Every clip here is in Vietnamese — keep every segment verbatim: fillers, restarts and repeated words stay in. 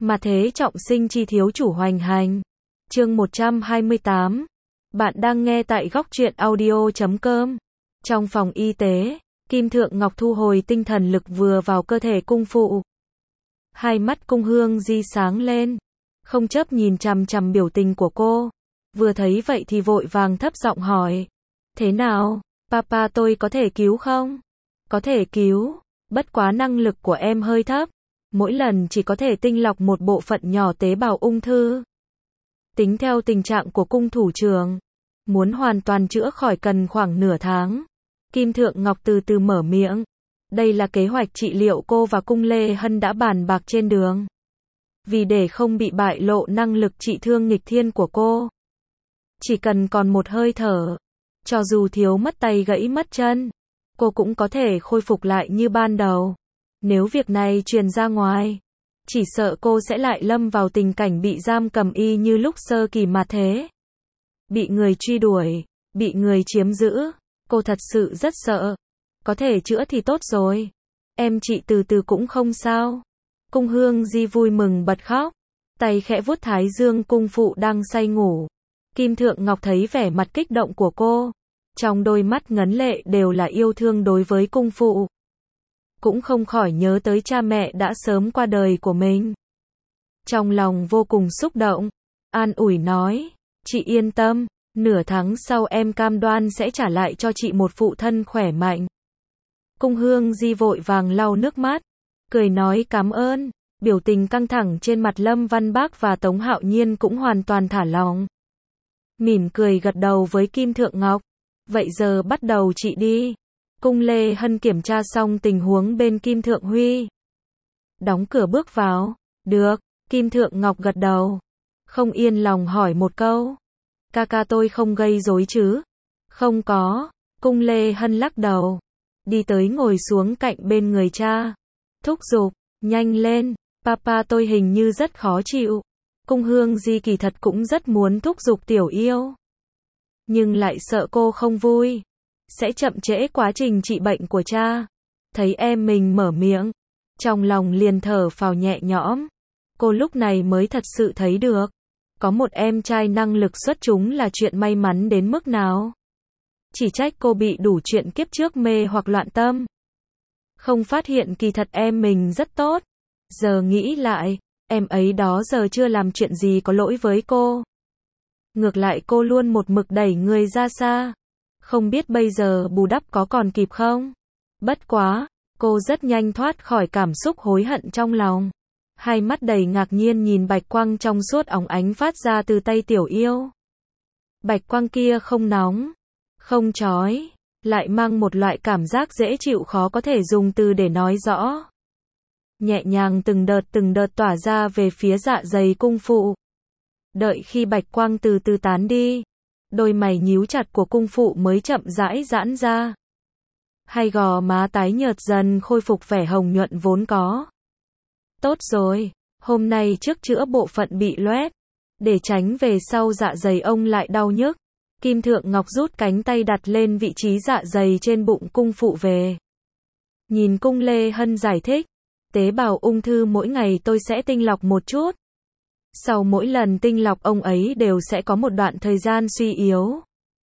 Mà thế trọng sinh chi thiếu chủ hoành hành. Chương một trăm hai mươi tám. Bạn đang nghe tại góc truyện audio chấm com. Trong phòng y tế, Kim Thượng Ngọc thu hồi tinh thần lực vừa vào cơ thể cung phụ. Hai mắt Cung Hương Di sáng lên, không chấp nhìn chằm chằm biểu tình của cô. Vừa thấy vậy thì vội vàng thấp giọng hỏi. Thế nào, papa tôi có thể cứu không? Có thể cứu, bất quá năng lực của em hơi thấp. Mỗi lần chỉ có thể tinh lọc một bộ phận nhỏ tế bào ung thư. Tính theo tình trạng của cung thủ trưởng, muốn hoàn toàn chữa khỏi cần khoảng nửa tháng. Kim Thượng Ngọc từ từ mở miệng. Đây là kế hoạch trị liệu cô và Cung Lê Hân đã bàn bạc trên đường. Vì để không bị bại lộ năng lực trị thương nghịch thiên của cô. Chỉ cần còn một hơi thở, cho dù thiếu mất tay gãy mất chân, cô cũng có thể khôi phục lại như ban đầu. Nếu việc này truyền ra ngoài, chỉ sợ cô sẽ lại lâm vào tình cảnh bị giam cầm y như lúc sơ kỳ mà thế. Bị người truy đuổi, bị người chiếm giữ, cô thật sự rất sợ. Có thể chữa thì tốt rồi. Em chị từ từ cũng không sao. Cung Hương Di vui mừng bật khóc, tay khẽ vuốt thái dương cung phụ đang say ngủ. Kim Thượng Ngọc thấy vẻ mặt kích động của cô, trong đôi mắt ngấn lệ đều là yêu thương đối với cung phụ. Cũng không khỏi nhớ tới cha mẹ đã sớm qua đời của mình. Trong lòng vô cùng xúc động, an ủi nói, chị yên tâm, nửa tháng sau em cam đoan sẽ trả lại cho chị một phụ thân khỏe mạnh. Cung Hương Di vội vàng lau nước mắt, cười nói cảm ơn, biểu tình căng thẳng trên mặt Lâm Văn Bác và Tống Hạo Nhiên cũng hoàn toàn thả lỏng. Mỉm cười gật đầu với Kim Thượng Ngọc, vậy giờ bắt đầu chị đi. Cung Lê Hân kiểm tra xong tình huống bên Kim Thượng Huy. Đóng cửa bước vào. Được, Kim Thượng Ngọc gật đầu. Không yên lòng hỏi một câu. Ca ca tôi không gây rối chứ? Không có. Cung Lê Hân lắc đầu. Đi tới ngồi xuống cạnh bên người cha. Thúc giục, nhanh lên, papa tôi hình như rất khó chịu. Cung Hương Di kỳ thật cũng rất muốn thúc giục tiểu yêu. Nhưng lại sợ cô không vui, sẽ chậm trễ quá trình trị bệnh của cha. Thấy em mình mở miệng, trong lòng liền thở phào nhẹ nhõm. Cô lúc này mới thật sự thấy được, có một em trai năng lực xuất chúng là chuyện may mắn đến mức nào. Chỉ trách cô bị đủ chuyện kiếp trước mê hoặc loạn tâm. Không phát hiện kỳ thật em mình rất tốt. Giờ nghĩ lại, em ấy đó giờ chưa làm chuyện gì có lỗi với cô. Ngược lại cô luôn một mực đẩy người ra xa. Không biết bây giờ bù đắp có còn kịp không? Bất quá, cô rất nhanh thoát khỏi cảm xúc hối hận trong lòng. Hai mắt đầy ngạc nhiên nhìn bạch quang trong suốt óng ánh phát ra từ tay tiểu yêu. Bạch quang kia không nóng, không chói, lại mang một loại cảm giác dễ chịu khó có thể dùng từ để nói rõ. Nhẹ nhàng từng đợt từng đợt tỏa ra về phía dạ dày cung phụ. Đợi khi bạch quang từ từ tán đi, đôi mày nhíu chặt của cung phụ mới chậm rãi giãn ra. Hai gò má tái nhợt dần khôi phục vẻ hồng nhuận vốn có. Tốt rồi, hôm nay trước chữa bộ phận bị loét, để tránh về sau dạ dày ông lại đau nhức. Kim Thượng Ngọc rút cánh tay đặt lên vị trí dạ dày trên bụng cung phụ về. Nhìn Cung Lê Hân giải thích, tế bào ung thư mỗi ngày tôi sẽ tinh lọc một chút. Sau mỗi lần tinh lọc ông ấy đều sẽ có một đoạn thời gian suy yếu.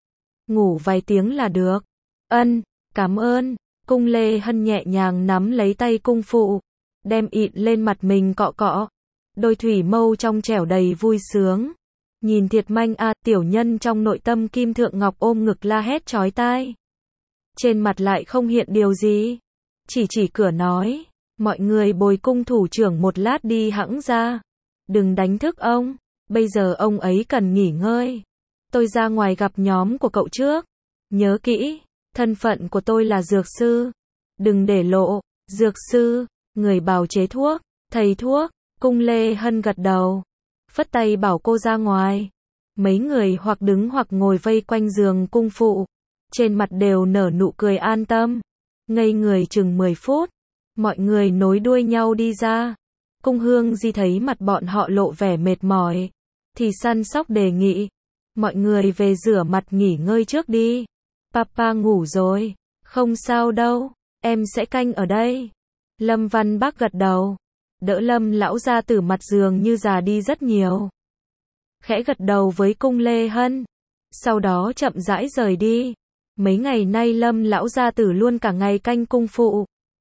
Ngủ vài tiếng là được. Ân, cảm ơn. Cung Lê Hân nhẹ nhàng nắm lấy tay cung phụ, đem ịn lên mặt mình cọ cọ. Đôi thủy mâu trong trẻo đầy vui sướng. Nhìn thiệt manh a, tiểu nhân trong nội tâm Kim Thượng Ngọc ôm ngực la hét chói tai. Trên mặt lại không hiện điều gì. Chỉ chỉ cửa nói, mọi người bồi cung thủ trưởng một lát đi hẵng ra. Đừng đánh thức ông, bây giờ ông ấy cần nghỉ ngơi. Tôi ra ngoài gặp nhóm của cậu trước. Nhớ kỹ, thân phận của tôi là dược sư. Đừng để lộ, dược sư, người bào chế thuốc, thầy thuốc. Cung Lê Hân gật đầu, phất tay bảo cô ra ngoài. Mấy người hoặc đứng hoặc ngồi vây quanh giường cung phụ, trên mặt đều nở nụ cười an tâm. Ngây người chừng mười phút, mọi người nối đuôi nhau đi ra. Cung Hương Di thấy mặt bọn họ lộ vẻ mệt mỏi, thì săn sóc đề nghị, mọi người về rửa mặt nghỉ ngơi trước đi. Papa ngủ rồi, không sao đâu, em sẽ canh ở đây. Lâm Văn Bác gật đầu, đỡ Lâm lão gia tử mặt dường như già đi rất nhiều. Khẽ gật đầu với Cung Lê Hân, sau đó chậm rãi rời đi. Mấy ngày nay Lâm lão gia tử luôn cả ngày canh cung phụ,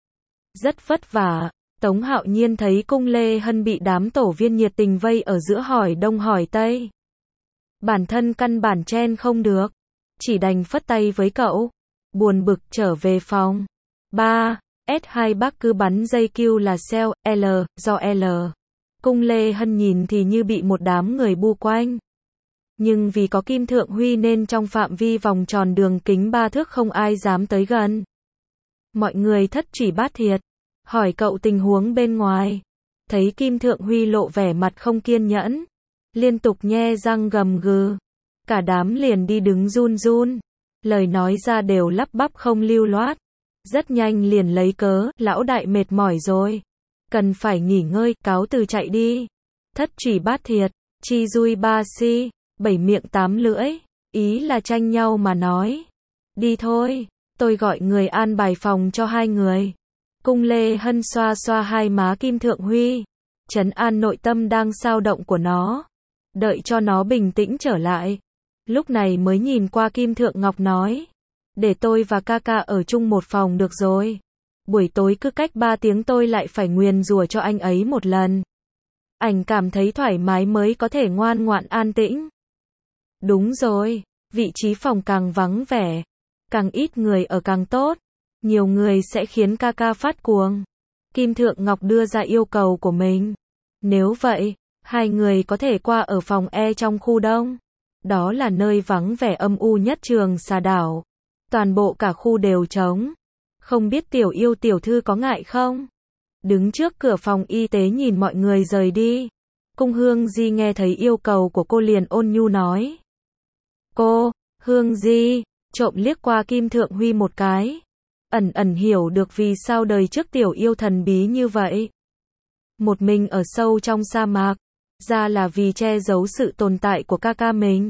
rất vất vả. Tống Hạo Nhiên thấy Cung Lê Hân bị đám tổ viên nhiệt tình vây ở giữa hỏi đông hỏi tây, bản thân căn bản chen không được, chỉ đành phất tay với cậu, buồn bực trở về phòng. ba. S hai bác cứ bắn dây Q là sell, L, do L. Cung Lê Hân nhìn thì như bị một đám người bu quanh. Nhưng vì có Kim Thượng Huy nên trong phạm vi vòng tròn đường kính ba thước không ai dám tới gần. Mọi người thất trì bát thiệt, hỏi cậu tình huống bên ngoài. Thấy Kim Thượng Huy lộ vẻ mặt không kiên nhẫn, liên tục nhe răng gầm gừ. Cả đám liền đi đứng run run, lời nói ra đều lắp bắp không lưu loát. Rất nhanh liền lấy cớ, lão đại mệt mỏi rồi, cần phải nghỉ ngơi, cáo từ chạy đi. Thất trì bát thiệt, chi dui ba si, bảy miệng tám lưỡi, ý là tranh nhau mà nói. Đi thôi, tôi gọi người an bài phòng cho hai người. Cung Lê Hân xoa xoa hai má Kim Thượng Huy, trấn an nội tâm đang xao động của nó, đợi cho nó bình tĩnh trở lại. Lúc này mới nhìn qua Kim Thượng Ngọc nói, để tôi và ca ca ở chung một phòng được rồi. Buổi tối cứ cách ba tiếng tôi lại phải nguyền rủa cho anh ấy một lần. Anh cảm thấy thoải mái mới có thể ngoan ngoãn an tĩnh. Đúng rồi, vị trí phòng càng vắng vẻ, càng ít người ở càng tốt. Nhiều người sẽ khiến ca ca phát cuồng. Kim Thượng Ngọc đưa ra yêu cầu của mình. Nếu vậy, hai người có thể qua ở phòng E trong khu đông. Đó là nơi vắng vẻ âm u nhất Trường Xà Đảo. Toàn bộ cả khu đều trống. Không biết tiểu yêu tiểu thư có ngại không? Đứng trước cửa phòng y tế nhìn mọi người rời đi. Cung Hương Di nghe thấy yêu cầu của cô liền ôn nhu nói. Cô, Hương Di, trộm liếc qua Kim Thượng Huy một cái. Ẩn ẩn hiểu được vì sao đời trước tiểu yêu thần bí như vậy. Một mình ở sâu trong sa mạc, ra là vì che giấu sự tồn tại của ca ca mình.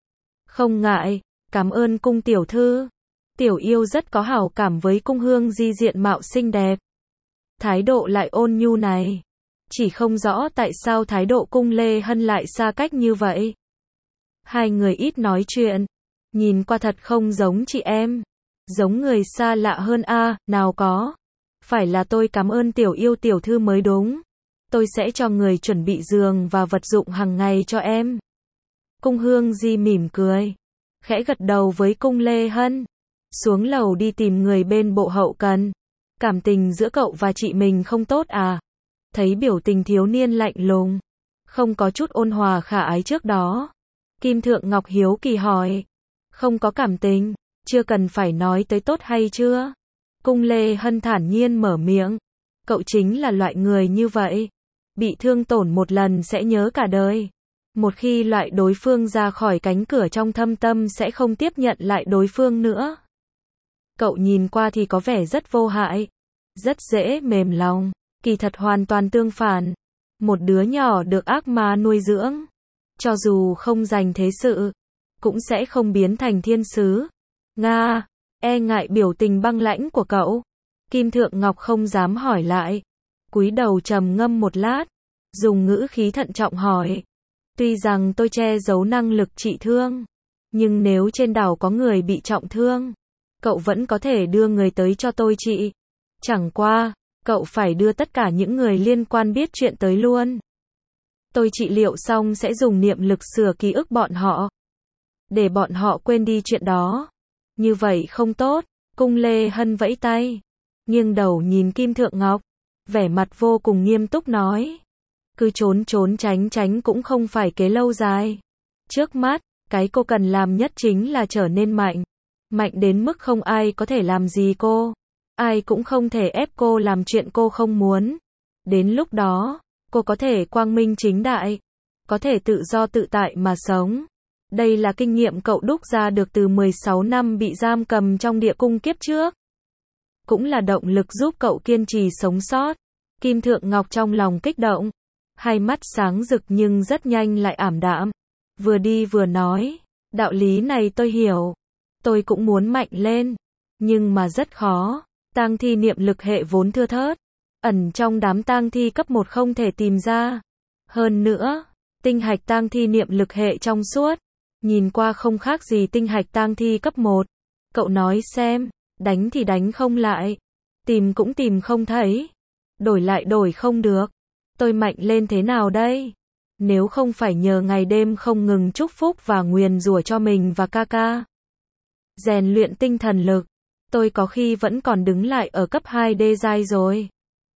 Không ngại, cảm ơn Cung tiểu thư. Tiểu yêu rất có hảo cảm với Cung Hương Di diện mạo xinh đẹp. Thái độ lại ôn nhu này. Chỉ không rõ tại sao thái độ Cung Lê Hân lại xa cách như vậy. Hai người ít nói chuyện, nhìn qua thật không giống chị em. Giống người xa lạ hơn a, à, nào có. Phải là tôi cảm ơn tiểu yêu tiểu thư mới đúng. Tôi sẽ cho người chuẩn bị giường và vật dụng hàng ngày cho em. Cung Hương Di mỉm cười, khẽ gật đầu với Cung Lê Hân. Xuống lầu đi tìm người bên bộ hậu cần. Cảm tình giữa cậu và chị mình không tốt à? Thấy biểu tình thiếu niên lạnh lùng, không có chút ôn hòa khả ái trước đó. Kim Thượng Ngọc hiếu kỳ hỏi. Không có cảm tình, chưa cần phải nói tới tốt hay chưa? Cung Lê Hân thản nhiên mở miệng. Cậu chính là loại người như vậy. Bị thương tổn một lần sẽ nhớ cả đời. Một khi loại đối phương ra khỏi cánh cửa trong thâm tâm sẽ không tiếp nhận lại đối phương nữa. Cậu nhìn qua thì có vẻ rất vô hại, rất dễ mềm lòng, kỳ thật hoàn toàn tương phản. Một đứa nhỏ được ác ma nuôi dưỡng, cho dù không giành thế sự, cũng sẽ không biến thành thiên sứ. Nga, e ngại biểu tình băng lãnh của cậu. Kim Thượng Ngọc không dám hỏi lại, cúi đầu trầm ngâm một lát, dùng ngữ khí thận trọng hỏi. Tuy rằng tôi che giấu năng lực trị thương, nhưng nếu trên đảo có người bị trọng thương, cậu vẫn có thể đưa người tới cho tôi trị. Chẳng qua, cậu phải đưa tất cả những người liên quan biết chuyện tới luôn. Tôi trị liệu xong sẽ dùng niệm lực sửa ký ức bọn họ, để bọn họ quên đi chuyện đó. Như vậy không tốt. Cung Lê Hân vẫy tay, nghiêng đầu nhìn Kim Thượng Ngọc, vẻ mặt vô cùng nghiêm túc nói. Cứ trốn trốn tránh tránh cũng không phải kế lâu dài. Trước mắt, cái cô cần làm nhất chính là trở nên mạnh. Mạnh đến mức không ai có thể làm gì cô. Ai cũng không thể ép cô làm chuyện cô không muốn. Đến lúc đó, cô có thể quang minh chính đại, có thể tự do tự tại mà sống. Đây là kinh nghiệm cậu đúc ra được từ mười sáu năm bị giam cầm trong địa cung kiếp trước. Cũng là động lực giúp cậu kiên trì sống sót. Kim Thượng Ngọc trong lòng kích động, hai mắt sáng rực nhưng rất nhanh lại ảm đạm. Vừa đi vừa nói, đạo lý này tôi hiểu. Tôi cũng muốn mạnh lên, nhưng mà rất khó. Tang thi niệm lực hệ vốn thưa thớt, ẩn trong đám tang thi cấp một không thể tìm ra. Hơn nữa, tinh hạch tang thi niệm lực hệ trong suốt, nhìn qua không khác gì tinh hạch tang thi cấp một. Cậu nói xem, đánh thì đánh không lại, tìm cũng tìm không thấy, đổi lại đổi không được. Tôi mạnh lên thế nào đây? Nếu không phải nhờ ngày đêm không ngừng chúc phúc và nguyền rủa cho mình và ca ca, rèn luyện tinh thần lực, tôi có khi vẫn còn đứng lại ở cấp hai đê giai rồi.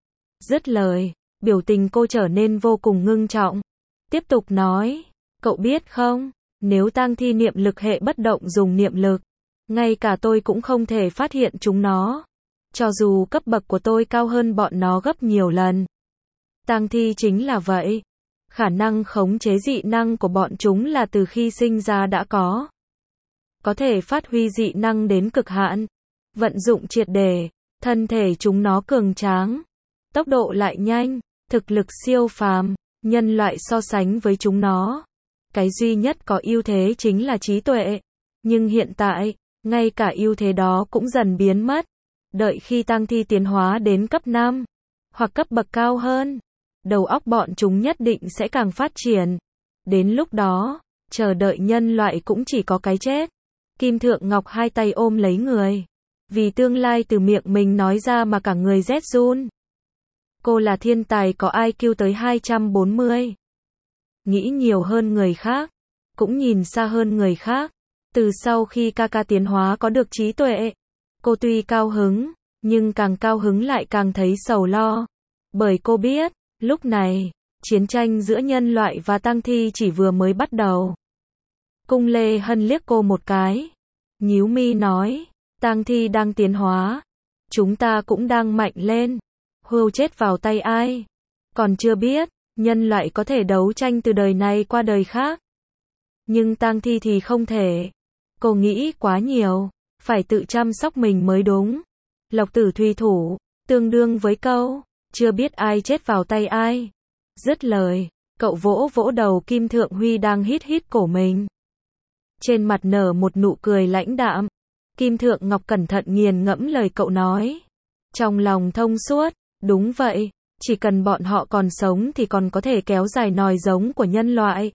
Dứt lời, biểu tình cô trở nên vô cùng ngưng trọng. Tiếp tục nói, cậu biết không, nếu tang thi niệm lực hệ bất động dùng niệm lực, ngay cả tôi cũng không thể phát hiện chúng nó. Cho dù cấp bậc của tôi cao hơn bọn nó gấp nhiều lần. Tang thi chính là vậy. Khả năng khống chế dị năng của bọn chúng là từ khi sinh ra đã có. Có thể phát huy dị năng đến cực hạn. Vận dụng triệt để, thân thể chúng nó cường tráng. Tốc độ lại nhanh, thực lực siêu phàm, nhân loại so sánh với chúng nó. Cái duy nhất có ưu thế chính là trí tuệ. Nhưng hiện tại, ngay cả ưu thế đó cũng dần biến mất. Đợi khi tang thi tiến hóa đến cấp năm, hoặc cấp bậc cao hơn, đầu óc bọn chúng nhất định sẽ càng phát triển. Đến lúc đó, chờ đợi nhân loại cũng chỉ có cái chết. Kim Thượng Ngọc hai tay ôm lấy người. Vì tương lai từ miệng mình nói ra mà cả người rét run. Cô là thiên tài có i kiu tới hai trăm bốn mươi. Nghĩ nhiều hơn người khác, cũng nhìn xa hơn người khác. Từ sau khi ca ca tiến hóa có được trí tuệ, cô tuy cao hứng, nhưng càng cao hứng lại càng thấy sầu lo. Bởi cô biết, lúc này, chiến tranh giữa nhân loại và tang thi chỉ vừa mới bắt đầu. Cung Lê Hân liếc cô một cái, nhíu mi nói, tang thi đang tiến hóa, chúng ta cũng đang mạnh lên. Hưu chết vào tay ai? Còn chưa biết, nhân loại có thể đấu tranh từ đời này qua đời khác. Nhưng tang thi thì không thể. Cô nghĩ quá nhiều, phải tự chăm sóc mình mới đúng. Lộc tử thủy thủ, tương đương với câu, chưa biết ai chết vào tay ai. Dứt lời, cậu vỗ vỗ đầu Kim Thượng Huy đang hít hít cổ mình. Trên mặt nở một nụ cười lãnh đạm. Kim Thượng Ngọc cẩn thận nghiền ngẫm lời cậu nói. Trong lòng thông suốt, đúng vậy, chỉ cần bọn họ còn sống thì còn có thể kéo dài nòi giống của nhân loại.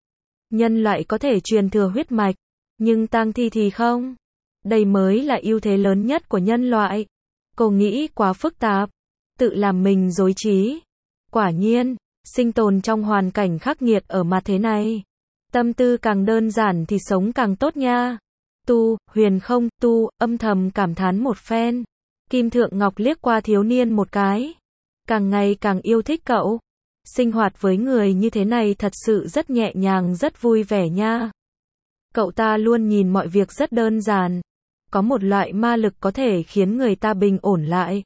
Nhân loại có thể truyền thừa huyết mạch, nhưng tang thi thì không. Đây mới là ưu thế lớn nhất của nhân loại. Cô nghĩ quá phức tạp, tự làm mình rối trí. Quả nhiên, sinh tồn trong hoàn cảnh khắc nghiệt ở mặt thế này. Tâm tư càng đơn giản thì sống càng tốt nha. Tu, huyền không, tu, âm thầm cảm thán một phen. Kim Thượng Ngọc liếc qua thiếu niên một cái. Càng ngày càng yêu thích cậu. Sinh hoạt với người như thế này thật sự rất nhẹ nhàng, rất vui vẻ nha. Cậu ta luôn nhìn mọi việc rất đơn giản. Có một loại ma lực có thể khiến người ta bình ổn lại.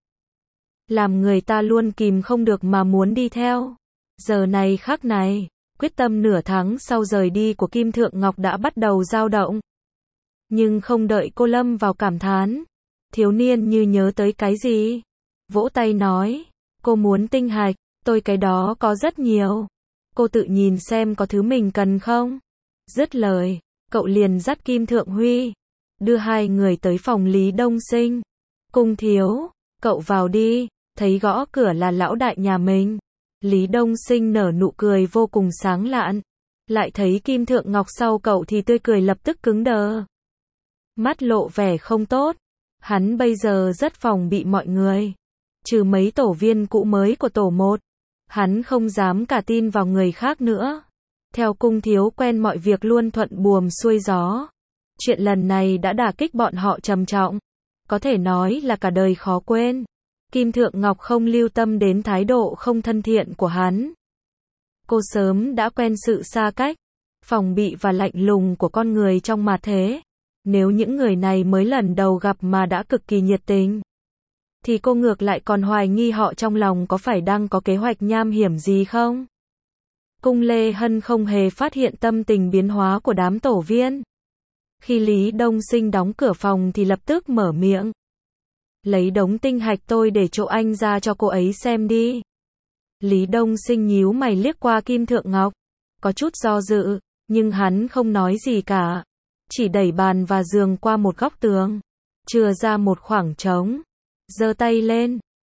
Làm người ta luôn kìm không được mà muốn đi theo. Giờ này khắc này, quyết tâm nửa tháng sau rời đi của Kim Thượng Ngọc đã bắt đầu dao động. Nhưng không đợi cô lâm vào cảm thán, thiếu niên như nhớ tới cái gì. Vỗ tay nói, cô muốn tinh hạch, tôi cái đó có rất nhiều. Cô tự nhìn xem có thứ mình cần không. Dứt lời, cậu liền dắt Kim Thượng Huy, đưa hai người tới phòng Lý Đông Sinh. Cung thiếu, cậu vào đi, thấy gõ cửa là lão đại nhà mình. Lý Đông Sinh nở nụ cười vô cùng sáng lạn. Lại thấy Kim Thượng Ngọc sau cậu thì tươi cười lập tức cứng đờ. Mắt lộ vẻ không tốt. Hắn bây giờ rất phòng bị mọi người. Trừ mấy tổ viên cũ mới của tổ một. Hắn không dám cả tin vào người khác nữa. Theo cung thiếu quen mọi việc luôn thuận buồm xuôi gió. Chuyện lần này đã đả kích bọn họ trầm trọng. Có thể nói là cả đời khó quên. Kim Thượng Ngọc không lưu tâm đến thái độ không thân thiện của hắn. Cô sớm đã quen sự xa cách, phòng bị và lạnh lùng của con người trong mặt thế. Nếu những người này mới lần đầu gặp mà đã cực kỳ nhiệt tình, thì cô ngược lại còn hoài nghi họ trong lòng có phải đang có kế hoạch nham hiểm gì không? Cung Lê Hân không hề phát hiện tâm tình biến hóa của đám tổ viên. Khi Lý Đông Sinh đóng cửa phòng thì lập tức mở miệng. Lấy đống tinh hạch tôi để chỗ anh ra cho cô ấy xem đi. Lý Đông Sinh nhíu mày liếc qua Kim Thượng Ngọc. Có chút do dự, nhưng hắn không nói gì cả. Chỉ đẩy bàn và giường qua một góc tường. Chừa ra một khoảng trống. Giơ tay lên,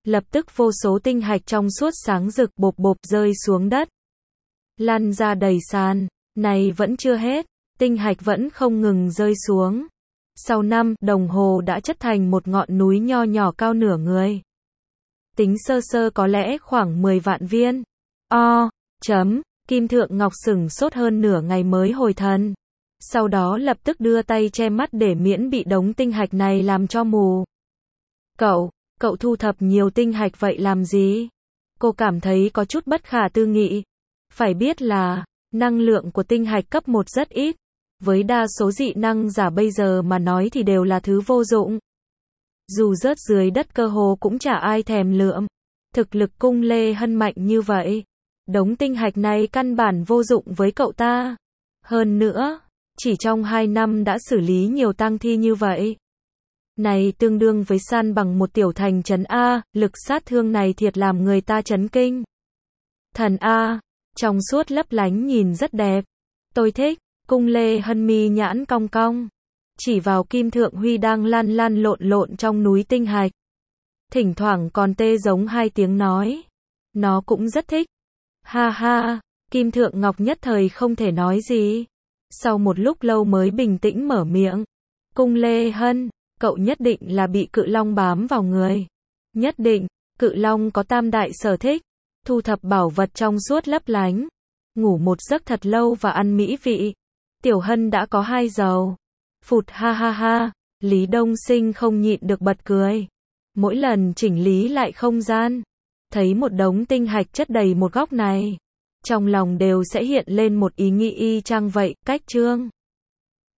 lập tức vô số tinh hạch trong suốt sáng rực bộp bộp rơi xuống đất. Lăn ra đầy sàn, này vẫn chưa hết, tinh hạch vẫn không ngừng rơi xuống. Sau năm đồng hồ đã chất thành một ngọn núi nho nhỏ cao nửa người. Tính sơ sơ có lẽ khoảng mười vạn viên. O, chấm, Kim Thượng Ngọc sửng sốt hơn nửa ngày mới hồi thần. Sau đó lập tức đưa tay che mắt để miễn bị đống tinh hạch này làm cho mù. Cậu, cậu thu thập nhiều tinh hạch vậy làm gì? Cô cảm thấy có chút bất khả tư nghị. Phải biết là, năng lượng của tinh hạch cấp một rất ít. Với đa số dị năng giả bây giờ mà nói thì đều là thứ vô dụng. Dù rớt dưới đất cơ hồ cũng chả ai thèm lượm. Thực lực Cung Lê Hân mạnh như vậy. Đống tinh hạch này căn bản vô dụng với cậu ta. Hơn nữa, chỉ trong hai năm đã xử lý nhiều tang thi như vậy. Này tương đương với san bằng một tiểu thành trấn A, lực sát thương này thiệt làm người ta chấn kinh. Thần A, trong suốt lấp lánh nhìn rất đẹp. Tôi thích. Cung Lê Hân mi nhãn cong cong. Chỉ vào Kim Thượng Huy đang lăn lăn lộn lộn trong núi tinh hạch. Thỉnh thoảng còn tê giống hai tiếng nói. Nó cũng rất thích. Ha ha, Kim Thượng Ngọc nhất thời không thể nói gì. Sau một lúc lâu mới bình tĩnh mở miệng. Cung Lê Hân, cậu nhất định là bị cự long bám vào người. Nhất định, cự long có tam đại sở thích. Thu thập bảo vật trong suốt lấp lánh. Ngủ một giấc thật lâu và ăn mỹ vị. Tiểu Hân đã có hai giàu. Phụt ha ha ha, Lý Đông Sinh không nhịn được bật cười. Mỗi lần chỉnh lý lại không gian, thấy một đống tinh hạch chất đầy một góc này, trong lòng đều sẽ hiện lên một ý nghĩ y chang vậy, cách chương.